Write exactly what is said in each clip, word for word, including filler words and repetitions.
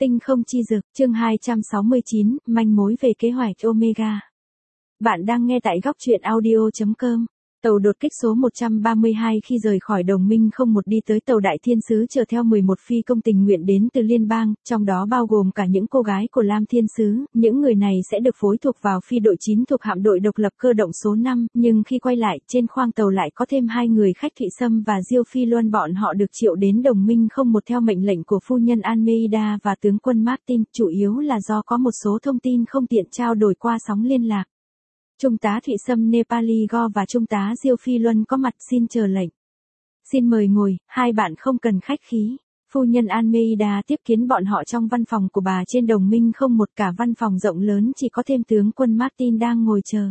Tinh không chi dực, chương hai trăm sáu mươi chín, manh mối về kế hoạch Omega. Bạn đang nghe tại góc truyện audio chấm com. Tàu đột kích số một trăm ba mươi hai khi rời khỏi đồng minh không một đi tới tàu Đại Thiên Sứ chở theo mười một phi công tình nguyện đến từ liên bang, trong đó bao gồm cả những cô gái của Lam Thiên Sứ. Những người này sẽ được phối thuộc vào phi đội chín thuộc hạm đội độc lập cơ động số năm, nhưng khi quay lại, trên khoang tàu lại có thêm hai người khách Thụy Sâm và Diêu Phi Luân. Bọn họ được triệu đến đồng minh không một theo mệnh lệnh của phu nhân Almeida và tướng quân Martin, chủ yếu là do có một số thông tin không tiện trao đổi qua sóng liên lạc. Trung tá Thụy Sâm Nepali Go và Trung tá Diêu Phi Luân có mặt, xin chờ lệnh. Xin mời ngồi, hai bạn không cần khách khí. Phu nhân Almeida tiếp kiến bọn họ trong văn phòng của bà trên đồng minh không một, cả văn phòng rộng lớn chỉ có thêm tướng quân Martin đang ngồi chờ.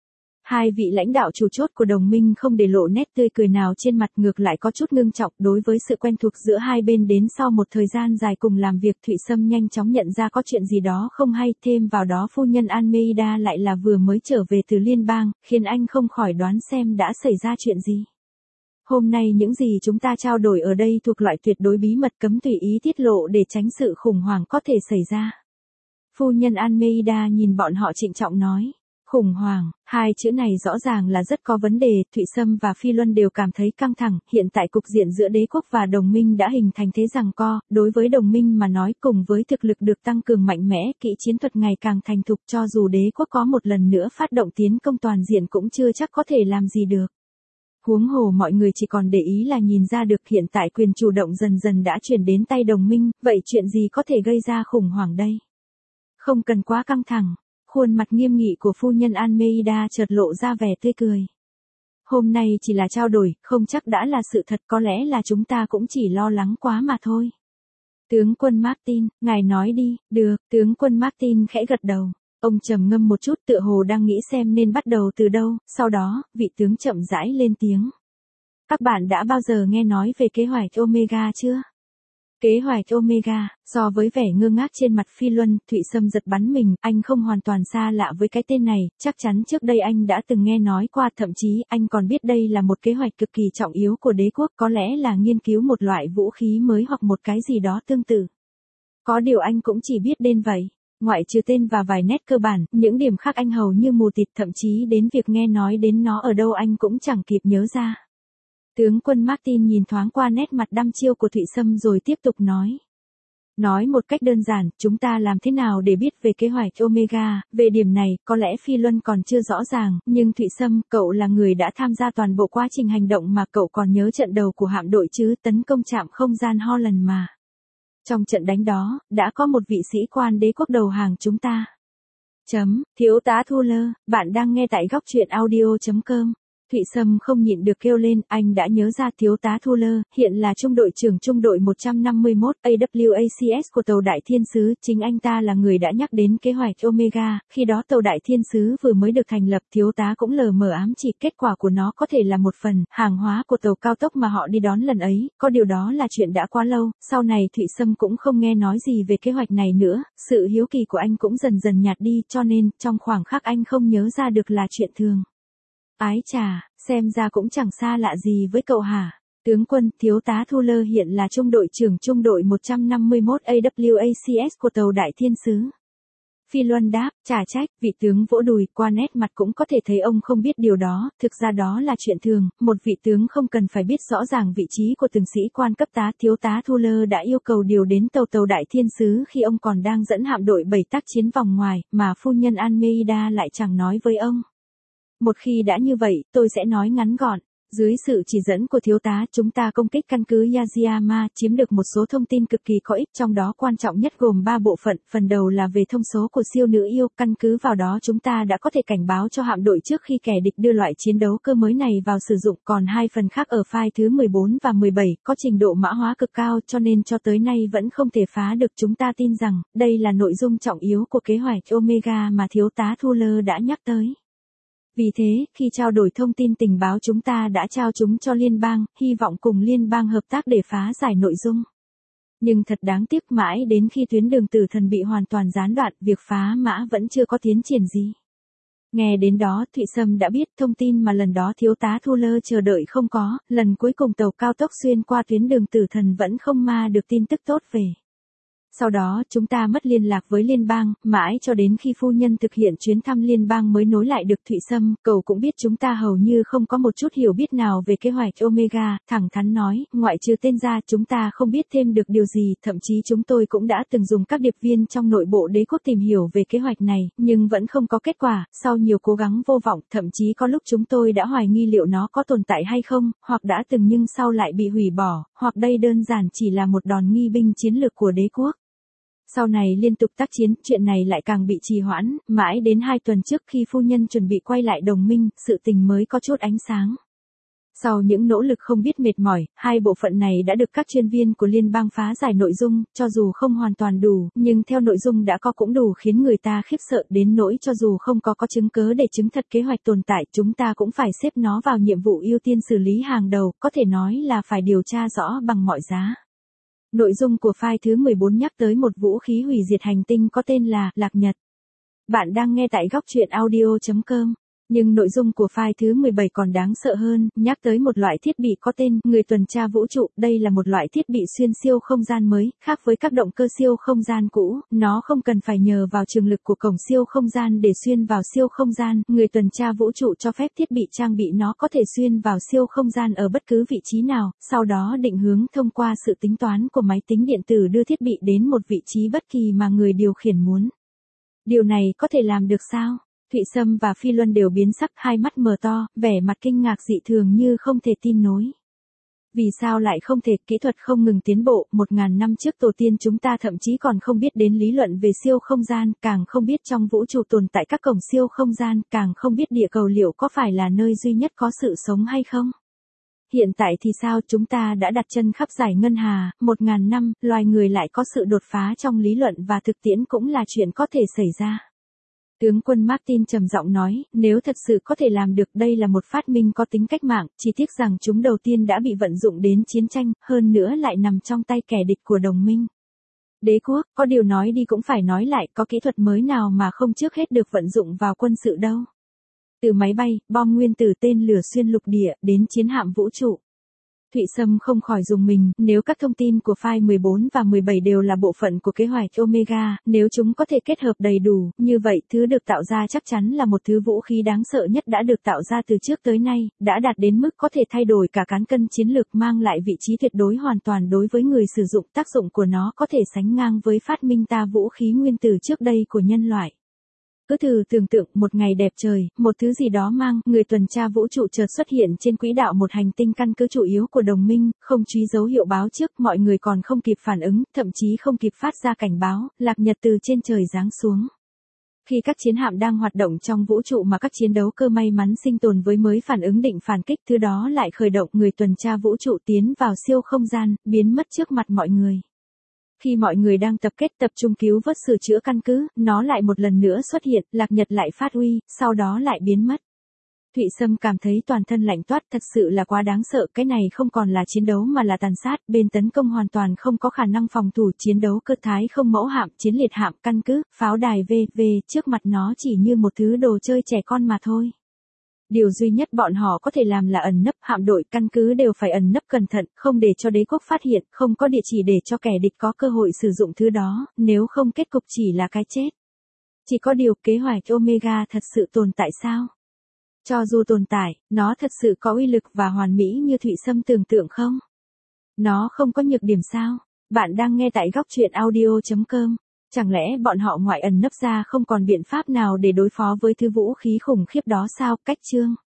Hai vị lãnh đạo chủ chốt của đồng minh không để lộ nét tươi cười nào trên mặt, ngược lại có chút ngưng trọng đối với sự quen thuộc giữa hai bên. Đến sau một thời gian dài cùng làm việc, Thụy Sâm nhanh chóng nhận ra có chuyện gì đó không hay, thêm vào đó phu nhân Almeida lại là vừa mới trở về từ liên bang, khiến anh không khỏi đoán xem đã xảy ra chuyện gì. Hôm nay những gì chúng ta trao đổi ở đây thuộc loại tuyệt đối bí mật, cấm tùy ý tiết lộ để tránh sự khủng hoảng có thể xảy ra. Phu nhân Almeida nhìn bọn họ trịnh trọng nói. Khủng hoảng, hai chữ này rõ ràng là rất có vấn đề. Thụy Sâm và Phi Luân đều cảm thấy căng thẳng. Hiện tại cục diện giữa đế quốc và đồng minh đã hình thành thế giằng co. Đối với đồng minh mà nói, cùng với thực lực được tăng cường mạnh mẽ, kỹ chiến thuật ngày càng thành thục, cho dù đế quốc có một lần nữa phát động tiến công toàn diện cũng chưa chắc có thể làm gì được. Huống hồ mọi người chỉ còn để ý là nhìn ra được hiện tại quyền chủ động dần dần đã chuyển đến tay đồng minh, vậy chuyện gì có thể gây ra khủng hoảng đây? Không cần quá căng thẳng. Khuôn mặt nghiêm nghị của phu nhân Almeida chợt lộ ra vẻ tươi cười. Hôm nay chỉ là trao đổi, không chắc đã là sự thật, có lẽ là chúng ta cũng chỉ lo lắng quá mà thôi. Tướng quân Martin, ngài nói đi. Được, tướng quân Martin khẽ gật đầu. Ông trầm ngâm một chút, tựa hồ đang nghĩ xem nên bắt đầu từ đâu, sau đó, vị tướng chậm rãi lên tiếng. Các bạn đã bao giờ nghe nói về kế hoạch Omega chưa? Kế hoạch Omega, so với vẻ ngơ ngác trên mặt Phi Luân, Thụy Sâm giật bắn mình, anh không hoàn toàn xa lạ với cái tên này, chắc chắn trước đây anh đã từng nghe nói qua, thậm chí anh còn biết đây là một kế hoạch cực kỳ trọng yếu của đế quốc, có lẽ là nghiên cứu một loại vũ khí mới hoặc một cái gì đó tương tự. Có điều anh cũng chỉ biết đến vậy, ngoại trừ tên và vài nét cơ bản, những điểm khác anh hầu như mù tịt, thậm chí đến việc nghe nói đến nó ở đâu anh cũng chẳng kịp nhớ ra. Tướng quân Martin nhìn thoáng qua nét mặt đăm chiêu của Thụy Sâm rồi tiếp tục nói. Nói một cách đơn giản, chúng ta làm thế nào để biết về kế hoạch Omega? Về điểm này, có lẽ Phi Luân còn chưa rõ ràng, nhưng Thụy Sâm, cậu là người đã tham gia toàn bộ quá trình hành động mà, cậu còn nhớ trận đầu của hạm đội chứ, tấn công trạm không gian Holland mà. Trong trận đánh đó, đã có một vị sĩ quan đế quốc đầu hàng chúng ta. Chấm, thiếu tá Thuler, bạn đang nghe tại góc truyện audio chấm com. Thụy Sâm không nhịn được kêu lên, anh đã nhớ ra thiếu tá Thuler, hiện là trung đội trưởng trung đội một trăm năm mươi mốt A W A C S của tàu Đại Thiên Sứ, chính anh ta là người đã nhắc đến kế hoạch Omega, khi đó tàu Đại Thiên Sứ vừa mới được thành lập, thiếu tá cũng lờ mờ ám chỉ kết quả của nó có thể là một phần, hàng hóa của tàu cao tốc mà họ đi đón lần ấy, có điều đó là chuyện đã quá lâu, sau này Thụy Sâm cũng không nghe nói gì về kế hoạch này nữa, sự hiếu kỳ của anh cũng dần dần nhạt đi, cho nên, trong khoảng khắc anh không nhớ ra được là chuyện thường. Ái chà, xem ra cũng chẳng xa lạ gì với cậu hả? Tướng quân, thiếu tá Thuler hiện là trung đội trưởng trung đội một trăm năm mươi mốt A W A C S của tàu Đại Thiên Sứ. Phi Luân đáp, chả trách, vị tướng vỗ đùi, qua nét mặt cũng có thể thấy ông không biết điều đó, thực ra đó là chuyện thường, một vị tướng không cần phải biết rõ ràng vị trí của từng sĩ quan cấp tá. Thiếu tá Thuler đã yêu cầu điều đến tàu tàu Đại Thiên Sứ khi ông còn đang dẫn hạm đội bảy tác chiến vòng ngoài, mà phu nhân Almeida lại chẳng nói với ông. Một khi đã như vậy, tôi sẽ nói ngắn gọn. Dưới sự chỉ dẫn của thiếu tá, chúng ta công kích căn cứ Yaziyama, chiếm được một số thông tin cực kỳ có ích, trong đó quan trọng nhất gồm ba bộ phận. Phần đầu là về thông số của siêu nữ yêu, căn cứ vào đó chúng ta đã có thể cảnh báo cho hạm đội trước khi kẻ địch đưa loại chiến đấu cơ mới này vào sử dụng. Còn hai phần khác ở file thứ mười bốn và mười bảy, có trình độ mã hóa cực cao, cho nên cho tới nay vẫn không thể phá được. Chúng ta tin rằng, đây là nội dung trọng yếu của kế hoạch Omega mà thiếu tá Thuler đã nhắc tới. Vì thế, khi trao đổi thông tin tình báo chúng ta đã trao chúng cho liên bang, hy vọng cùng liên bang hợp tác để phá giải nội dung. Nhưng thật đáng tiếc, mãi đến khi tuyến đường tử thần bị hoàn toàn gián đoạn, việc phá mã vẫn chưa có tiến triển gì. Nghe đến đó, Thụy Sâm đã biết thông tin mà lần đó thiếu tá Thuler chờ đợi không có, lần cuối cùng tàu cao tốc xuyên qua tuyến đường tử thần vẫn không ma được tin tức tốt về. Sau đó chúng ta mất liên lạc với liên bang, mãi cho đến khi phu nhân thực hiện chuyến thăm liên bang mới nối lại được Thụy Sâm, cậu cũng biết chúng ta hầu như không có một chút hiểu biết nào về kế hoạch Omega, thẳng thắn nói, ngoại trừ tên ra chúng ta không biết thêm được điều gì, thậm chí chúng tôi cũng đã từng dùng các điệp viên trong nội bộ đế quốc tìm hiểu về kế hoạch này, nhưng vẫn không có kết quả, sau nhiều cố gắng vô vọng, thậm chí có lúc chúng tôi đã hoài nghi liệu nó có tồn tại hay không, hoặc đã từng nhưng sau lại bị hủy bỏ, hoặc đây đơn giản chỉ là một đòn nghi binh chiến lược của đế quốc. Sau này liên tục tác chiến, chuyện này lại càng bị trì hoãn, mãi đến hai tuần trước khi phu nhân chuẩn bị quay lại đồng minh, sự tình mới có chút ánh sáng. Sau những nỗ lực không biết mệt mỏi, hai bộ phận này đã được các chuyên viên của liên bang phá giải nội dung, cho dù không hoàn toàn đủ, nhưng theo nội dung đã có cũng đủ khiến người ta khiếp sợ đến nỗi cho dù không có có chứng cớ để chứng thật kế hoạch tồn tại, chúng ta cũng phải xếp nó vào nhiệm vụ ưu tiên xử lý hàng đầu, có thể nói là phải điều tra rõ bằng mọi giá. Nội dung của file thứ mười bốn nhắc tới một vũ khí hủy diệt hành tinh có tên là Lạc Nhật. Bạn đang nghe tại góc truyện audio chấm com. Nhưng nội dung của file thứ mười bảy còn đáng sợ hơn, nhắc tới một loại thiết bị có tên người tuần tra vũ trụ. Đây là một loại thiết bị xuyên siêu không gian mới, khác với các động cơ siêu không gian cũ, nó không cần phải nhờ vào trường lực của cổng siêu không gian để xuyên vào siêu không gian. Người tuần tra vũ trụ cho phép thiết bị trang bị nó có thể xuyên vào siêu không gian ở bất cứ vị trí nào, sau đó định hướng thông qua sự tính toán của máy tính điện tử đưa thiết bị đến một vị trí bất kỳ mà người điều khiển muốn. Điều này có thể làm được sao? Thụy Sâm và Phi Luân đều biến sắc, hai mắt mở to, vẻ mặt kinh ngạc dị thường như không thể tin nổi. Vì sao lại không thể, kỹ thuật không ngừng tiến bộ, một ngàn năm trước tổ tiên chúng ta thậm chí còn không biết đến lý luận về siêu không gian, càng không biết trong vũ trụ tồn tại các cổng siêu không gian, càng không biết địa cầu liệu có phải là nơi duy nhất có sự sống hay không. Hiện tại thì sao, chúng ta đã đặt chân khắp giải ngân hà, một ngàn năm, loài người lại có sự đột phá trong lý luận và thực tiễn cũng là chuyện có thể xảy ra. Tướng quân Martin trầm giọng nói, nếu thật sự có thể làm được, đây là một phát minh có tính cách mạng, chỉ tiếc rằng chúng đầu tiên đã bị vận dụng đến chiến tranh, hơn nữa lại nằm trong tay kẻ địch của đồng minh. Đế quốc, có điều nói đi cũng phải nói lại, có kỹ thuật mới nào mà không trước hết được vận dụng vào quân sự đâu. Từ máy bay, bom nguyên tử, tên lửa xuyên lục địa, đến chiến hạm vũ trụ. Thụy Sâm không khỏi rùng mình, nếu các thông tin của file mười bốn và mười bảy đều là bộ phận của kế hoạch Omega, nếu chúng có thể kết hợp đầy đủ, như vậy thứ được tạo ra chắc chắn là một thứ vũ khí đáng sợ nhất đã được tạo ra từ trước tới nay, đã đạt đến mức có thể thay đổi cả cán cân chiến lược, mang lại vị trí tuyệt đối hoàn toàn đối với người sử dụng, tác dụng của nó có thể sánh ngang với phát minh ra vũ khí nguyên tử trước đây của nhân loại. Cứ thử tưởng tượng, một ngày đẹp trời, một thứ gì đó mang, người tuần tra vũ trụ chợt xuất hiện trên quỹ đạo một hành tinh căn cứ chủ yếu của đồng minh, không truy dấu hiệu báo trước, mọi người còn không kịp phản ứng, thậm chí không kịp phát ra cảnh báo, Lạc Nhật từ trên trời giáng xuống. Khi các chiến hạm đang hoạt động trong vũ trụ mà các chiến đấu cơ may mắn sinh tồn với mới phản ứng định phản kích, thứ đó lại khởi động, người tuần tra vũ trụ tiến vào siêu không gian, biến mất trước mặt mọi người. Khi mọi người đang tập kết tập trung cứu vớt sửa chữa căn cứ, nó lại một lần nữa xuất hiện, Lạc Nhật lại phát uy, sau đó lại biến mất. Thụy Sâm cảm thấy toàn thân lạnh toát, thật sự là quá đáng sợ, cái này không còn là chiến đấu mà là tàn sát, bên tấn công hoàn toàn không có khả năng phòng thủ, chiến đấu cơ thái không mẫu hạm, chiến liệt hạm, căn cứ, pháo đài vân vân, trước mặt nó chỉ như một thứ đồ chơi trẻ con mà thôi. Điều duy nhất bọn họ có thể làm là ẩn nấp, hạm đội, căn cứ đều phải ẩn nấp cẩn thận, không để cho đế quốc phát hiện, không có địa chỉ để cho kẻ địch có cơ hội sử dụng thứ đó, nếu không kết cục chỉ là cái chết. Chỉ có điều, kế hoạch Omega thật sự tồn tại sao? Cho dù tồn tại, nó thật sự có uy lực và hoàn mỹ như Thụy Sâm tưởng tượng không? Nó không có nhược điểm sao? Bạn đang nghe tại góc truyện audio chấm com. Chẳng lẽ bọn họ ngoại ẩn nấp ra không còn biện pháp nào để đối phó với thứ vũ khí khủng khiếp đó sao? Cách chương